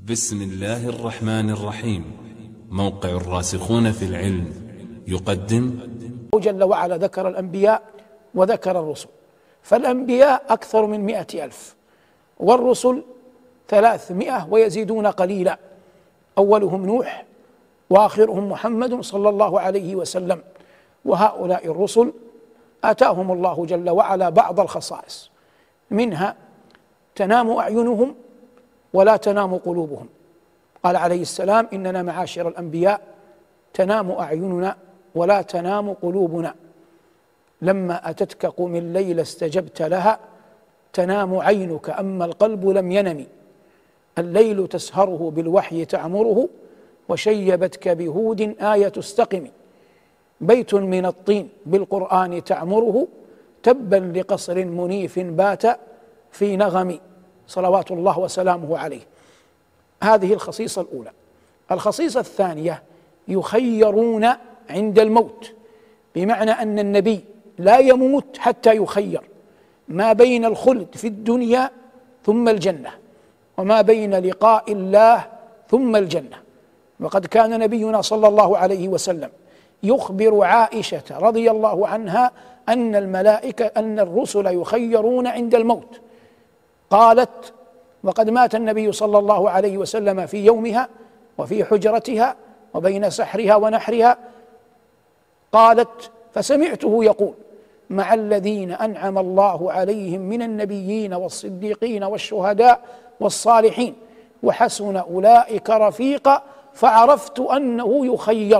بسم الله الرحمن الرحيم. موقع الراسخون في العلم يقدم. جل وعلا ذكر الأنبياء وذكر الرسل، فالأنبياء أكثر من 100,000 والرسل 300 ويزيدون قليلا، أولهم نوح وآخرهم محمد صلى الله عليه وسلم. وهؤلاء الرسل آتاهم الله جل وعلا بعض الخصائص، منها تنام أعينهم ولا تنام قلوبهم. قال عليه السلام: إننا معاشر الأنبياء تنام أعيننا ولا تنام قلوبنا، لما أتتك قم الليل استجبت لها، تنام عينك أما القلب لم ينم، الليل تسهره بالوحي تعمره، وشيبتك بهود آية استقم، بيت من الطين بالقرآن تعمره، تبا لقصر منيف بات في نغم، صلوات الله وسلامه عليه. هذه الخصيصة الأولى. الخصيصة الثانية: يخيرون عند الموت، بمعنى أن النبي لا يموت حتى يخير ما بين الخلد في الدنيا ثم الجنة، وما بين لقاء الله ثم الجنة. وقد كان نبينا صلى الله عليه وسلم يخبر عائشة رضي الله عنها أن الرسل يخيرون عند الموت. قالت: وقد مات النبي صلى الله عليه وسلم في يومها وفي حجرتها وبين سحرها ونحرها، قالت: فسمعته يقول: مع الذين أنعم الله عليهم من النبيين والصديقين والشهداء والصالحين وحسن أولئك رفيقا، فعرفت أنه يخير.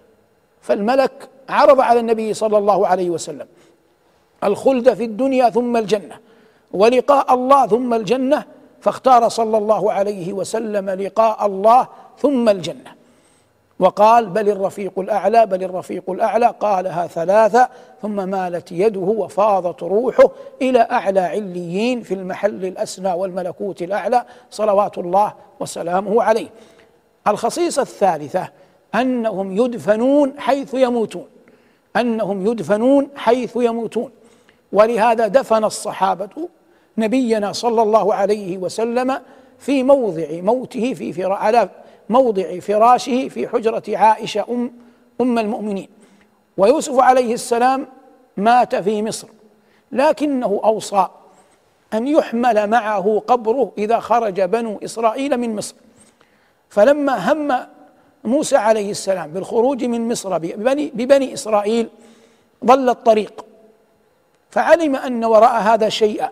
فالملك عرض على النبي صلى الله عليه وسلم الخلد في الدنيا ثم الجنة، ولقاء الله ثم الجنة، فاختار صلى الله عليه وسلم لقاء الله ثم الجنة، وقال: بل الرفيق الأعلى، بل الرفيق الأعلى. قالها 3 ثم مالت يده وفاضت روحه إلى أعلى عليين في المحل الأسنى والملكوت الأعلى، صلوات الله وسلامه عليه. الخصيصة الثالثة: أنهم يدفنون حيث يموتون، أنهم يدفنون حيث يموتون. ولهذا دفن الصحابة نبينا صلى الله عليه وسلم في موضع موته على موضع فراشه في حجرة عائشة أم المؤمنين. ويوسف عليه السلام مات في مصر، لكنه أوصى أن يحمل معه قبره إذا خرج بنو إسرائيل من مصر. فلما هم موسى عليه السلام بالخروج من مصر ببني إسرائيل ضل الطريق، فعلم أن وراء هذا شيئا،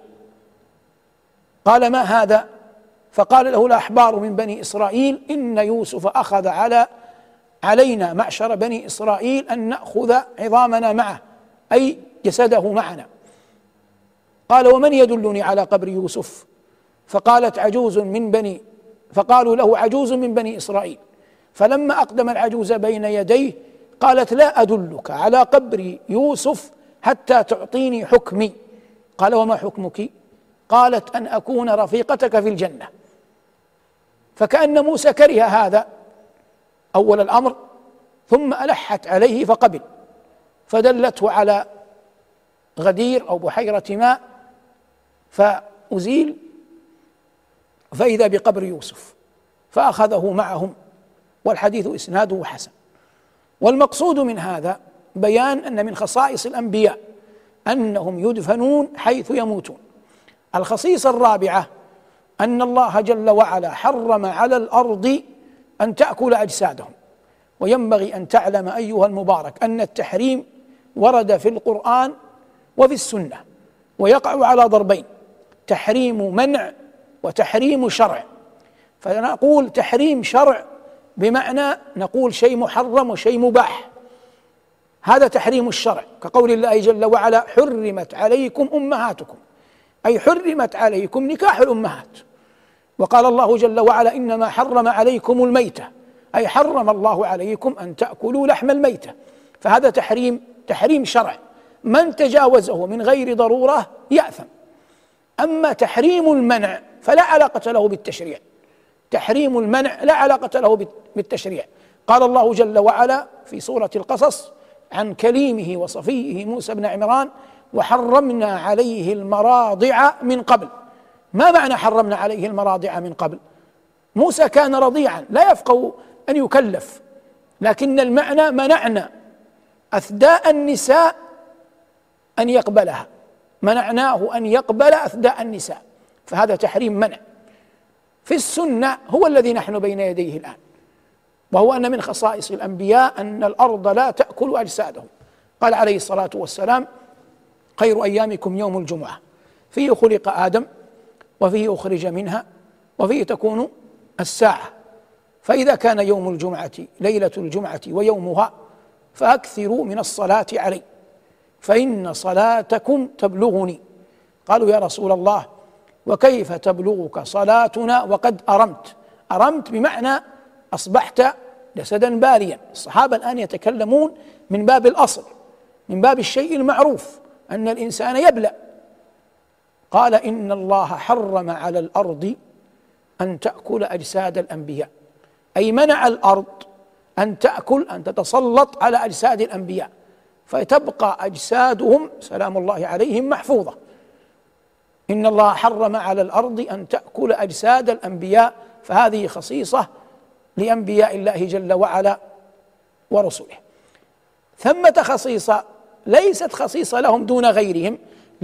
قال: ما هذا؟ فقال له الأحبار من بني إسرائيل: إن يوسف أخذ علينا معشر بني إسرائيل أن نأخذ عظامنا معه، أي جسده معنا. قال: ومن يدلني على قبر يوسف؟ فقالوا له: عجوز من بني إسرائيل. فلما أقدم العجوز بين يديه قالت: لا أدلك على قبر يوسف حتى تعطيني حكمي. قال: وما حكمك؟ قالت: أن أكون رفيقتك في الجنة. فكأن موسى كره هذا أول الأمر، ثم ألحت عليه فقبل، فدلته على غدير أو بحيرة ماء فأزيل، فإذا بقبر يوسف، فأخذه معهم، والحديث إسناده حسن. والمقصود من هذا بيان أن من خصائص الأنبياء أنهم يدفنون حيث يموتون. الخصيصة الرابعة: أن الله جل وعلا حرم على الأرض أن تأكل أجسادهم. وينبغي أن تعلم أيها المبارك أن التحريم ورد في القرآن وفي السنة، ويقع على ضربين: تحريم منع وتحريم شرع. فنقول تحريم شرع بمعنى نقول شيء محرم وشيء مباح، هذا تحريم الشرع، كقول الله جل وعلا: حرمت عليكم أمهاتكم، أي حرمت عليكم نكاح الأمهات. وقال الله جل وعلا: إنما حرم عليكم الميتة، أي حرم الله عليكم أن تأكلوا لحم الميتة. فهذا تحريم شرع، من تجاوزه من غير ضرورة يأثم. أما تحريم المنع فلا علاقة له بالتشريع، تحريم المنع لا علاقة له بالتشريع. قال الله جل وعلا في سورة القصص عن كليمه وصفيه موسى بن عمران: وحرمنا عليه المراضع من قبل. ما معنى حرمنا عليه المراضع من قبل؟ موسى كان رضيعا لا يفقه أن يكلف، لكن المعنى منعنا أثداء النساء أن يقبلها، منعناه أن يقبل أثداء النساء، فهذا تحريم منع. في السنة هو الذي نحن بين يديه الآن، وهو أن من خصائص الأنبياء أن الأرض لا تأكل أجسادهم. قال عليه الصلاة والسلام: خير أيامكم يوم الجمعة، فيه خلق آدم وفيه أخرج منها وفيه تكون الساعة. فإذا كان يوم الجمعة ليلة الجمعة ويومها فأكثروا من الصلاة علي فإن صلاتكم تبلغني. قالوا: يا رسول الله، وكيف تبلغك صلاتنا وقد أرمت؟ أرمت بمعنى أصبحت جسدا باليا. الصحابة الآن يتكلمون من باب الأصل، من باب الشيء المعروف أن الإنسان يبلى. قال: إن الله حرم على الأرض أن تأكل أجساد الأنبياء، أي منع الأرض أن تأكل، أن تتسلط على أجساد الأنبياء، فتبقى أجسادهم سلام الله عليهم محفوظة. إن الله حرم على الأرض أن تأكل أجساد الأنبياء، فهذه خصيصة لأنبياء الله جل وعلا ورسله. ثمة خصيصة ليست خصيصة لهم دون غيرهم،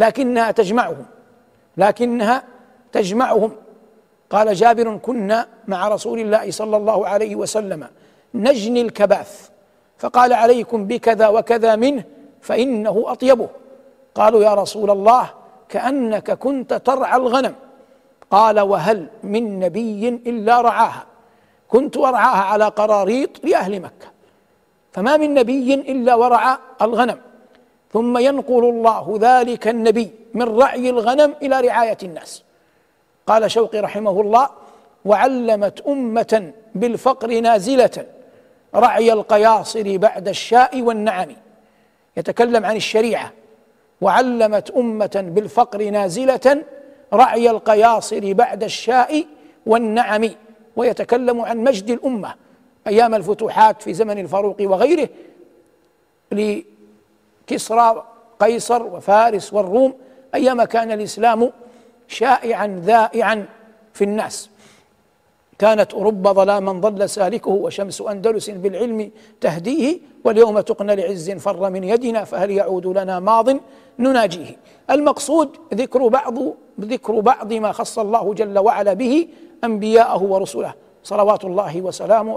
لكنها تجمعهم. قال جابر: كنا مع رسول الله صلى الله عليه وسلم نجني الكباث، فقال: عليكم بكذا وكذا منه فإنه أطيبه. قالوا: يا رسول الله، كأنك كنت ترعى الغنم. قال: وهل من نبي إلا رعاها؟ كنت أرعاها على قراريط لأهل مكة، فما من نبي إلا ورعى الغنم، ثم ينقل الله ذلك النبي من رعي الغنم إلى رعاية الناس. قال شوقي رحمه الله: وعلمت أمة بالفقر نازلة رعي القياصر بعد الشاء والنعم. يتكلم عن الشريعة: وعلمت أمة بالفقر نازلة رعي القياصر بعد الشاء والنعم. ويتكلم عن مجد الأمة أيام الفتوحات في زمن الفاروق وغيره لكسرى قيصر وفارس والروم، أيام كان الإسلام شائعا ذائعا في الناس. كانت أوروبا ظلاما ضل سالكه، وشمس أندلس بالعلم تهديه، واليوم تقنى لعز فر من يدنا، فهل يعود لنا ماض نناجيه. المقصود ذكر بعض ما خص الله جل وعلا به أنبياءه ورسله صلوات الله وسلامه